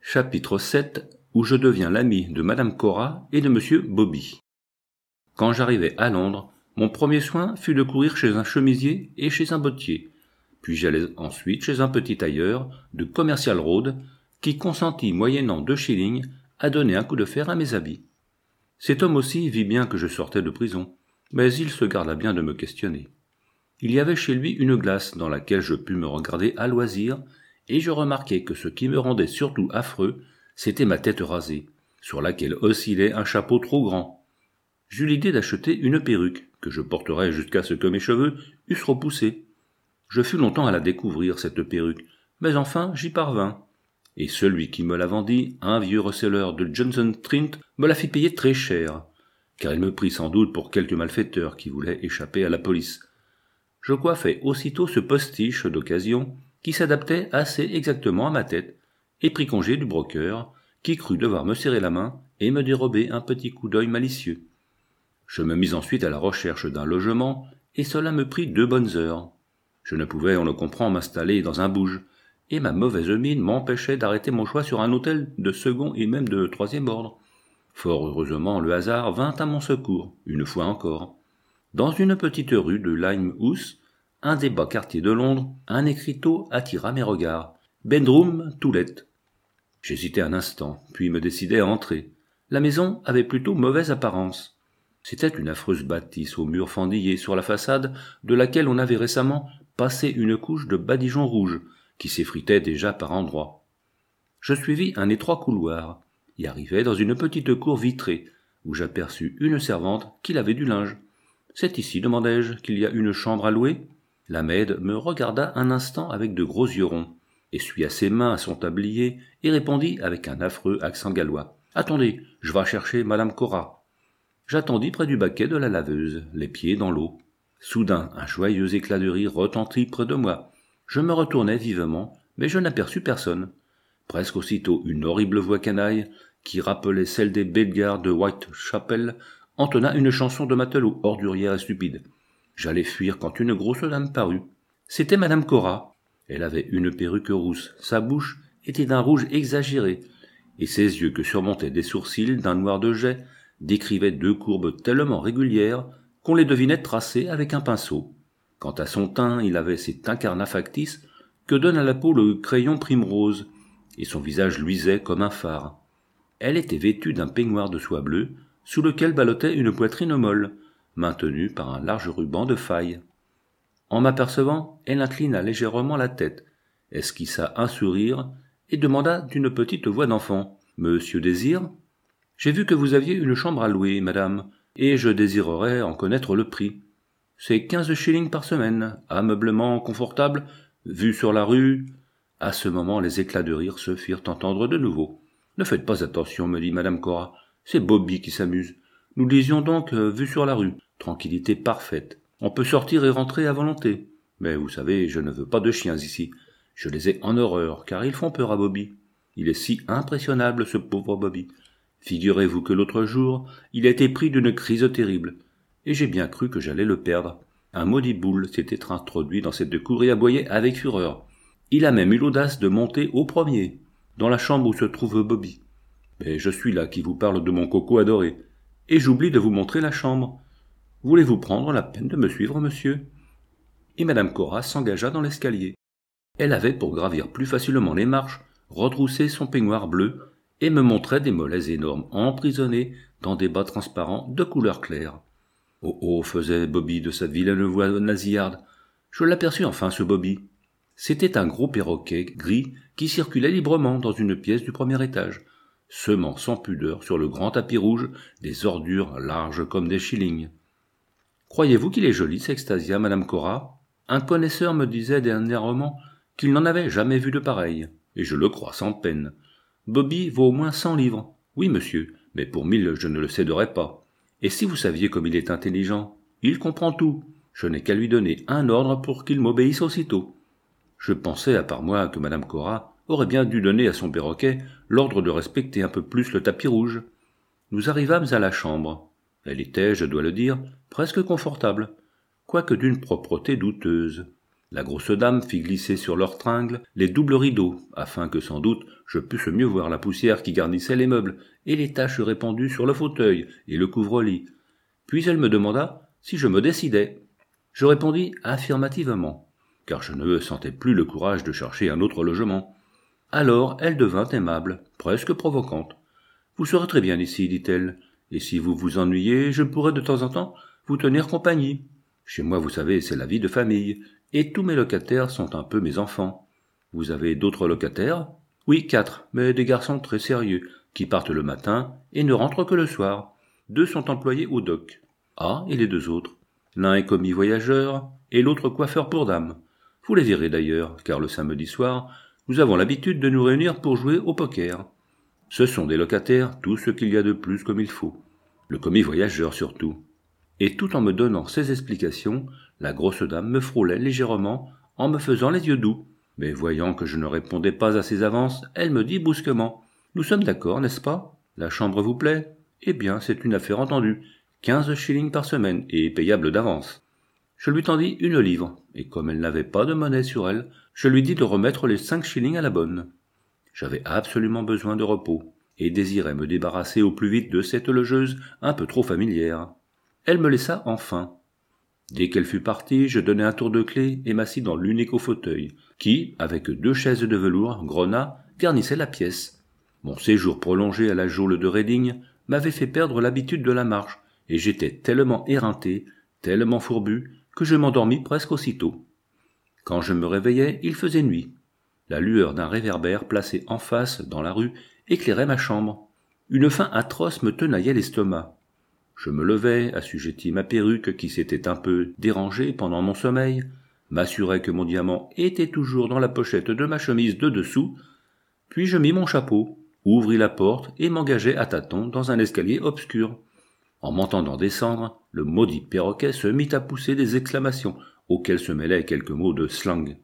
Chapitre 7 où je deviens l'ami de Madame Cora et de Monsieur Bobby. Quand j'arrivai à Londres, mon premier soin fut de courir chez un chemisier et chez un bottier, puis j'allai ensuite chez un petit tailleur de Commercial Road qui consentit moyennant 2 shillings à donner un coup de fer à mes habits. Cet homme aussi vit bien que je sortais de prison, mais il se garda bien de me questionner. Il y avait chez lui une glace dans laquelle je pus me regarder à loisir, et je remarquai que ce qui me rendait surtout affreux, c'était ma tête rasée, sur laquelle oscillait un chapeau trop grand. J'eus l'idée d'acheter une perruque, que je porterais jusqu'à ce que mes cheveux eussent repoussé. Je fus longtemps à la découvrir, cette perruque, mais enfin j'y parvins. Et celui qui me la vendit, un vieux receleur de Johnson Trent, me la fit payer très cher, car il me prit sans doute pour quelque malfaiteur qui voulait échapper à la police. Je coiffai aussitôt ce postiche d'occasion, qui s'adaptait assez exactement à ma tête, et pris congé du broker, qui crut devoir me serrer la main et me dérober un petit coup d'œil malicieux. Je me mis ensuite à la recherche d'un logement, et cela me prit 2 bonnes heures. Je ne pouvais, on le comprend, m'installer dans un bouge, et ma mauvaise mine m'empêchait d'arrêter mon choix sur un hôtel de second et même de 3e ordre. Fort heureusement, le hasard vint à mon secours, une fois encore. Dans une petite rue de Limehouse, un des bas quartiers de Londres, un écriteau attira mes regards. « Bedroom to let ». J'hésitai un instant, puis me décidai à entrer. La maison avait plutôt mauvaise apparence. C'était une affreuse bâtisse aux murs fendillés sur la façade de laquelle on avait récemment passé une couche de badigeon rouge qui s'effritait déjà par endroits. Je suivis un étroit couloir et arrivai dans une petite cour vitrée où j'aperçus une servante qui lavait du linge. « C'est ici, demandai-je, qu'il y a une chambre à louer ?» La maid me regarda un instant avec de gros yeux ronds, essuya ses mains à son tablier et répondit avec un affreux accent gallois. « Attendez, je vais chercher Madame Cora. » J'attendis près du baquet de la laveuse, les pieds dans l'eau. Soudain, un joyeux éclat de rire retentit près de moi. Je me retournai vivement, mais je n'aperçus personne. Presque aussitôt, une horrible voix canaille, qui rappelait celle des Bedgars de Whitechapel, entonna une chanson de matelot ordurière et stupide. J'allais fuir quand une grosse dame parut. C'était Madame Cora. Elle avait une perruque rousse, sa bouche était d'un rouge exagéré, et ses yeux que surmontaient des sourcils d'un noir de jais décrivaient 2 courbes tellement régulières qu'on les devinait tracées avec un pinceau. Quant à son teint, il avait cet incarnat factice que donne à la peau le crayon primrose, et son visage luisait comme un phare. Elle était vêtue d'un peignoir de soie bleue, sous lequel ballottait une poitrine molle, maintenue par un large ruban de faille. En m'apercevant, elle inclina légèrement la tête, esquissa un sourire et demanda d'une petite voix d'enfant. « Monsieur désire ? J'ai vu que vous aviez une chambre à louer, madame, et je désirerais en connaître le prix. C'est 15 shillings par semaine, ameublement confortable, vue sur la rue. » À ce moment, les éclats de rire se firent entendre de nouveau. « Ne faites pas attention, me dit Madame Cora, c'est Bobby qui s'amuse. Nous disions donc vue sur la rue. Tranquillité parfaite. On peut sortir et rentrer à volonté. Mais vous savez, je ne veux pas de chiens ici. Je les ai en horreur, car ils font peur à Bobby. Il est si impressionnable, ce pauvre Bobby. Figurez-vous que l'autre jour, il a été pris d'une crise terrible, et j'ai bien cru que j'allais le perdre. Un maudit boule s'était introduit dans cette cour et aboyait avec fureur. Il a même eu l'audace de monter au premier, dans la chambre où se trouve Bobby. Mais je suis là qui vous parle de mon coco adoré, et j'oublie de vous montrer la chambre. Voulez-vous prendre la peine de me suivre, monsieur ? » Et Madame Cora s'engagea dans l'escalier. Elle avait, pour gravir plus facilement les marches, retroussé son peignoir bleu et me montrait des mollets énormes emprisonnés dans des bas transparents de couleur claire. « Oh, oh » faisait Bobby de sa vilaine voix nasillarde. Je l'aperçus enfin, ce Bobby. C'était un gros perroquet gris qui circulait librement dans une pièce du premier étage, semant sans pudeur sur le grand tapis rouge des ordures larges comme des shillings. « Croyez-vous qu'il est joli » s'extasia Madame Cora. « Un connaisseur me disait dernièrement qu'il n'en avait jamais vu de pareil, et je le crois sans peine. Bobby vaut au moins 100 livres. Oui, monsieur, mais pour 1000 je ne le céderai pas. Et si vous saviez comme il est intelligent, il comprend tout. Je n'ai qu'à lui donner un ordre pour qu'il m'obéisse aussitôt. » Je pensais, à part moi, que Madame Cora aurait bien dû donner à son perroquet l'ordre de respecter un peu plus le tapis rouge. Nous arrivâmes à la chambre. Elle était, je dois le dire, presque confortable, quoique d'une propreté douteuse. La grosse dame fit glisser sur leur tringle les doubles rideaux, afin que sans doute je pusse mieux voir la poussière qui garnissait les meubles et les taches répandues sur le fauteuil et le couvre-lit. Puis elle me demanda si je me décidais. Je répondis affirmativement, car je ne sentais plus le courage de chercher un autre logement. Alors elle devint aimable, presque provocante. « Vous serez très bien ici, dit-elle, et si vous vous ennuyez, je pourrai de temps en temps vous tenir compagnie. Chez moi, vous savez, c'est la vie de famille, et tous mes locataires sont un peu mes enfants. Vous avez d'autres locataires ? Oui, 4, mais des garçons très sérieux, qui partent le matin et ne rentrent que le soir. 2 sont employés au dock. Ah, et les 2 autres ? L'un est commis voyageur, et l'autre coiffeur pour dames. Vous les verrez d'ailleurs, car le samedi soir, nous avons l'habitude de nous réunir pour jouer au poker. Ce sont des locataires, tout ce qu'il y a de plus comme il faut. Le commis voyageur surtout. » Et tout en me donnant ces explications, la grosse dame me frôlait légèrement en me faisant les yeux doux. Mais voyant que je ne répondais pas à ses avances, elle me dit brusquement « Nous sommes d'accord, n'est-ce pas ? La chambre vous plaît ? Eh bien, c'est une affaire entendue. 15 shillings par semaine et payable d'avance. » Je lui tendis 1 livre, et comme elle n'avait pas de monnaie sur elle, je lui dis de remettre les 5 shillings à la bonne. J'avais absolument besoin de repos, et désirais me débarrasser au plus vite de cette logeuse un peu trop familière. Elle me laissa enfin. Dès qu'elle fut partie, je donnai un tour de clé et m'assis dans l'unique fauteuil, qui, avec 2 chaises de velours grenat, garnissait la pièce. Mon séjour prolongé à la geôle de Reading m'avait fait perdre l'habitude de la marche, et j'étais tellement éreinté, tellement fourbu, que je m'endormis presque aussitôt. Quand je me réveillai, il faisait nuit. La lueur d'un réverbère placé en face, dans la rue, éclairait ma chambre. Une faim atroce me tenaillait l'estomac. Je me levai, assujettis ma perruque qui s'était un peu dérangée pendant mon sommeil, m'assurai que mon diamant était toujours dans la pochette de ma chemise de dessous, puis je mis mon chapeau, ouvris la porte et m'engageai à tâtons dans un escalier obscur. En m'entendant descendre, le maudit perroquet se mit à pousser des exclamations, auxquelles se mêlaient quelques mots de slang.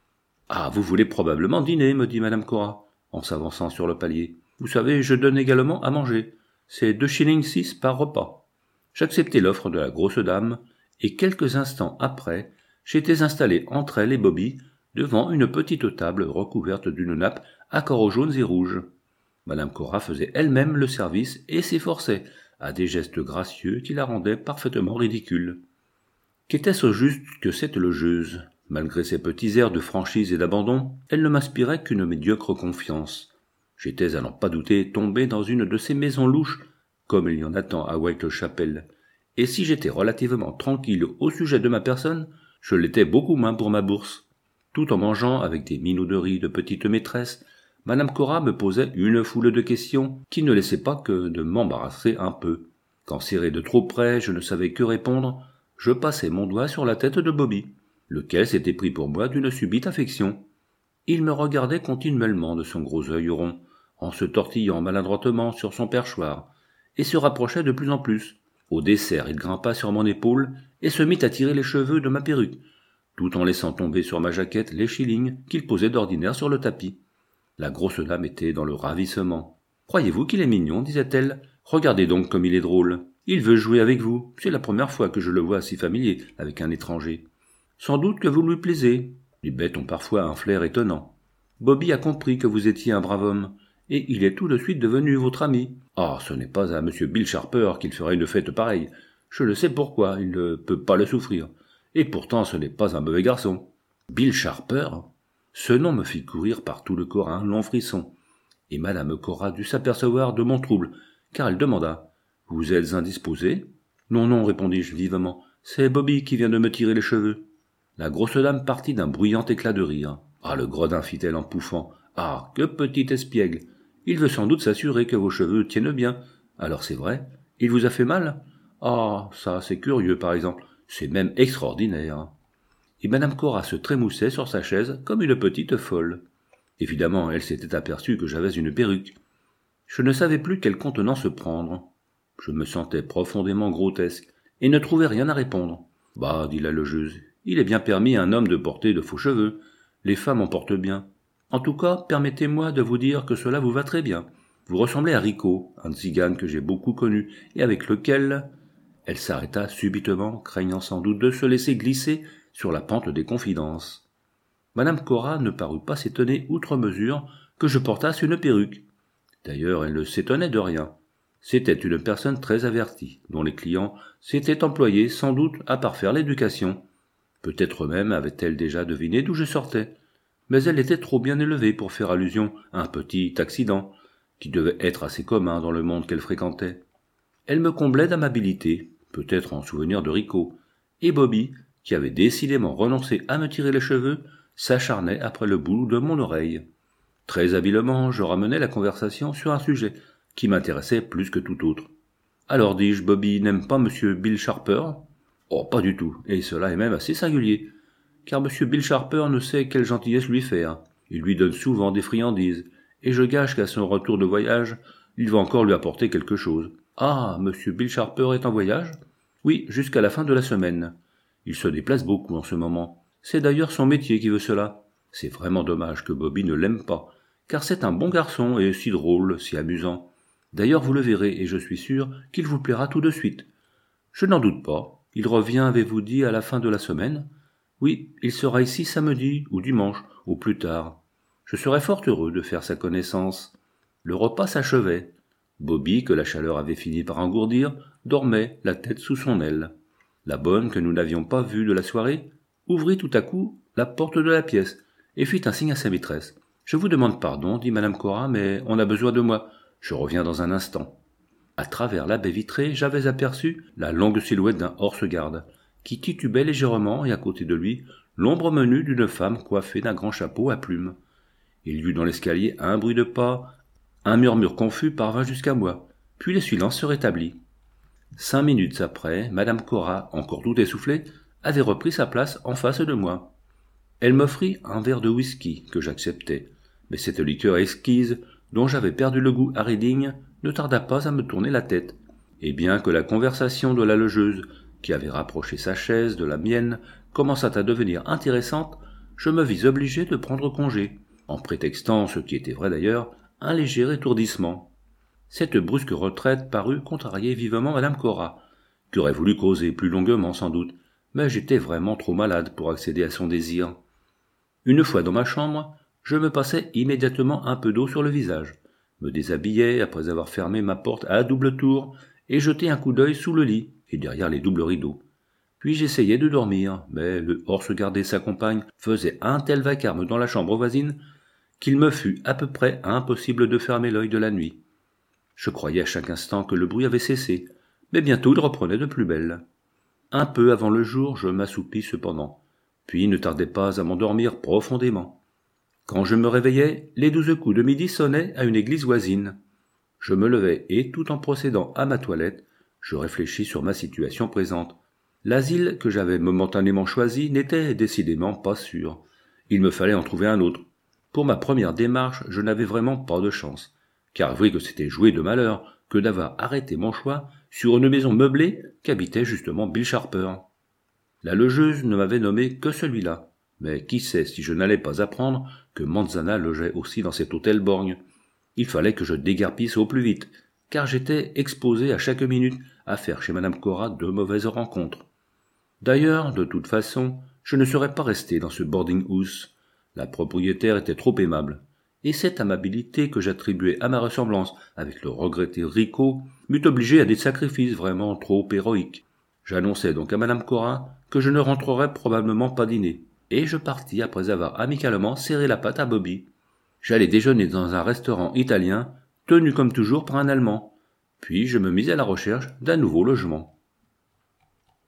« Ah, vous voulez probablement dîner, me dit madame Cora, en s'avançant sur le palier. Vous savez, je donne également à manger. C'est 2 shillings 6 par repas. » J'acceptai l'offre de la grosse dame, et quelques instants après, j'étais installé entre elle et Bobby, devant une petite table recouverte d'une nappe à carreaux jaunes et rouges. Madame Cora faisait elle-même le service et s'efforçait, à des gestes gracieux qui la rendaient parfaitement ridicule. Qu'était-ce au juste que cette logeuse ? Malgré ses petits airs de franchise et d'abandon, elle ne m'inspirait qu'une médiocre confiance. J'étais, à n'en pas douter, tombé dans une de ces maisons louches, comme il y en a tant à Whitechapel, et si j'étais relativement tranquille au sujet de ma personne, je l'étais beaucoup moins pour ma bourse. Tout en mangeant avec des minauderies de petite maîtresse, madame Cora me posait une foule de questions qui ne laissaient pas que de m'embarrasser un peu. Quand serré de trop près, je ne savais que répondre, je passai mon doigt sur la tête de Bobby, lequel s'était pris pour moi d'une subite affection. Il me regardait continuellement de son gros œil rond, en se tortillant maladroitement sur son perchoir, et se rapprochait de plus en plus. Au dessert, il grimpa sur mon épaule et se mit à tirer les cheveux de ma perruque, tout en laissant tomber sur ma jaquette les shillings qu'il posait d'ordinaire sur le tapis. La grosse dame était dans le ravissement. « Croyez-vous qu'il est mignon ?» disait-elle. « Regardez donc comme il est drôle. Il veut jouer avec vous. C'est la première fois que je le vois si familier avec un étranger. Sans doute que vous lui plaisez. Les bêtes ont parfois un flair étonnant. Bobby a compris que vous étiez un brave homme, et il est tout de suite devenu votre ami. Ah, ce n'est pas à M. Bill Sharper qu'il ferait une fête pareille. Je le sais pourquoi, il ne peut pas le souffrir. Et pourtant ce n'est pas un mauvais garçon. Bill Sharper ? Ce nom me fit courir par tout le corps un long frisson, et madame Cora dut s'apercevoir de mon trouble, car elle demanda « Vous êtes indisposé ?»« Non, non, répondis-je vivement, c'est Bobby qui vient de me tirer les cheveux. » La grosse dame partit d'un bruyant éclat de rire. « Ah, le gredin, fit-elle en pouffant. Ah, que petit espiègle. Il veut sans doute s'assurer que vos cheveux tiennent bien. Alors c'est vrai, il vous a fait mal ? Ah, ça, c'est curieux, par exemple. C'est même extraordinaire. » Et madame Cora se trémoussait sur sa chaise comme une petite folle. Évidemment, elle s'était aperçue que j'avais une perruque. Je ne savais plus quelle contenance prendre. Je me sentais profondément grotesque, et ne trouvais rien à répondre. « Bah, dit la logeuse, il est bien permis à un homme de porter de faux cheveux. Les femmes en portent bien. En tout cas, permettez-moi de vous dire que cela vous va très bien. Vous ressemblez à Rico, un tzigane que j'ai beaucoup connu, et avec lequel... » Elle s'arrêta subitement, craignant sans doute de se laisser glisser sur la pente des confidences. Madame Cora ne parut pas s'étonner outre mesure que je portasse une perruque. D'ailleurs, elle ne s'étonnait de rien. C'était une personne très avertie, dont les clients s'étaient employés sans doute à parfaire l'éducation. Peut-être même avait-elle déjà deviné d'où je sortais, mais elle était trop bien élevée pour faire allusion à un petit accident, qui devait être assez commun dans le monde qu'elle fréquentait. Elle me comblait d'amabilité, peut-être en souvenir de Rico, et Bobby, qui avait décidément renoncé à me tirer les cheveux, s'acharnait après le bout de mon oreille. Très habilement, je ramenai la conversation sur un sujet qui m'intéressait plus que tout autre. « Alors, dis-je, Bobby n'aime pas M. Bill Sharper ?»« Oh, pas du tout, et cela est même assez singulier, car M. Bill Sharper ne sait quelle gentillesse lui faire. Il lui donne souvent des friandises, et je gage qu'à son retour de voyage, il va encore lui apporter quelque chose. »« Ah, M. Bill Sharper est en voyage ?»« Oui, jusqu'à la fin de la semaine. Il se déplace beaucoup en ce moment. C'est d'ailleurs son métier qui veut cela. C'est vraiment dommage que Bobby ne l'aime pas, car c'est un bon garçon et si drôle, si amusant. D'ailleurs, vous le verrez, et je suis sûr qu'il vous plaira tout de suite. Je n'en doute pas. Il revient, avez-vous dit, à la fin de la semaine ? Oui, il sera ici samedi ou dimanche, au plus tard. Je serais fort heureux de faire sa connaissance. » Le repas s'achevait. Bobby, que la chaleur avait fini par engourdir, dormait, la tête sous son aile. La bonne, que nous n'avions pas vue de la soirée, ouvrit tout à coup la porte de la pièce et fit un signe à sa maîtresse. « Je vous demande pardon, dit Madame Cora, mais on a besoin de moi. Je reviens dans un instant. » À travers la baie vitrée, j'avais aperçu la longue silhouette d'un horse-garde, qui titubait légèrement, et à côté de lui, l'ombre menue d'une femme coiffée d'un grand chapeau à plumes. Il y eut dans l'escalier un bruit de pas, un murmure confus parvint jusqu'à moi, puis le silence se rétablit. 5 minutes après, Madame Cora, encore tout essoufflée, avait repris sa place en face de moi. Elle m'offrit un verre de whisky que j'acceptai, mais cette liqueur exquise, dont j'avais perdu le goût à Reading, ne tarda pas à me tourner la tête, et bien que la conversation de la logeuse, qui avait rapproché sa chaise de la mienne, commençât à devenir intéressante, je me vis obligé de prendre congé, en prétextant, ce qui était vrai d'ailleurs, un léger étourdissement. Cette brusque retraite parut contrarier vivement Madame Cora, qui aurait voulu causer plus longuement sans doute, mais j'étais vraiment trop malade pour accéder à son désir. Une fois dans ma chambre, je me passai immédiatement un peu d'eau sur le visage, me déshabillai après avoir fermé ma porte à double tour et jetai un coup d'œil sous le lit et derrière les doubles rideaux. Puis j'essayai de dormir, mais le horse-garde et sa compagne faisaient un tel vacarme dans la chambre voisine qu'il me fut à peu près impossible de fermer l'œil de la nuit. Je croyais à chaque instant que le bruit avait cessé, mais bientôt il reprenait de plus belle. Un peu avant le jour, je m'assoupis cependant, puis ne tardai pas à m'endormir profondément. Quand je me réveillai, les 12 coups de midi sonnaient à une église voisine. Je me levai et, tout en procédant à ma toilette, je réfléchis sur ma situation présente. L'asile que j'avais momentanément choisi n'était décidément pas sûr. Il me fallait en trouver un autre. Pour ma première démarche, je n'avais vraiment pas de chance, car avouez que c'était jouer de malheur que d'avoir arrêté mon choix sur une maison meublée qu'habitait justement Bill Sharper. La logeuse ne m'avait nommé que celui-là, mais qui sait si je n'allais pas apprendre que Manzana logeait aussi dans cet hôtel borgne. Il fallait que je déguerpisse au plus vite, car j'étais exposé à chaque minute à faire chez Madame Cora de mauvaises rencontres. D'ailleurs, de toute façon, je ne serais pas resté dans ce boarding-house. La propriétaire était trop aimable, et cette amabilité que j'attribuais à ma ressemblance avec le regretté Rico m'eût obligé à des sacrifices vraiment trop héroïques. J'annonçai donc à Madame Cora que je ne rentrerais probablement pas dîner, et je partis après avoir amicalement serré la patte à Bobby. J'allai déjeuner dans un restaurant italien, tenu comme toujours par un Allemand, puis je me mis à la recherche d'un nouveau logement.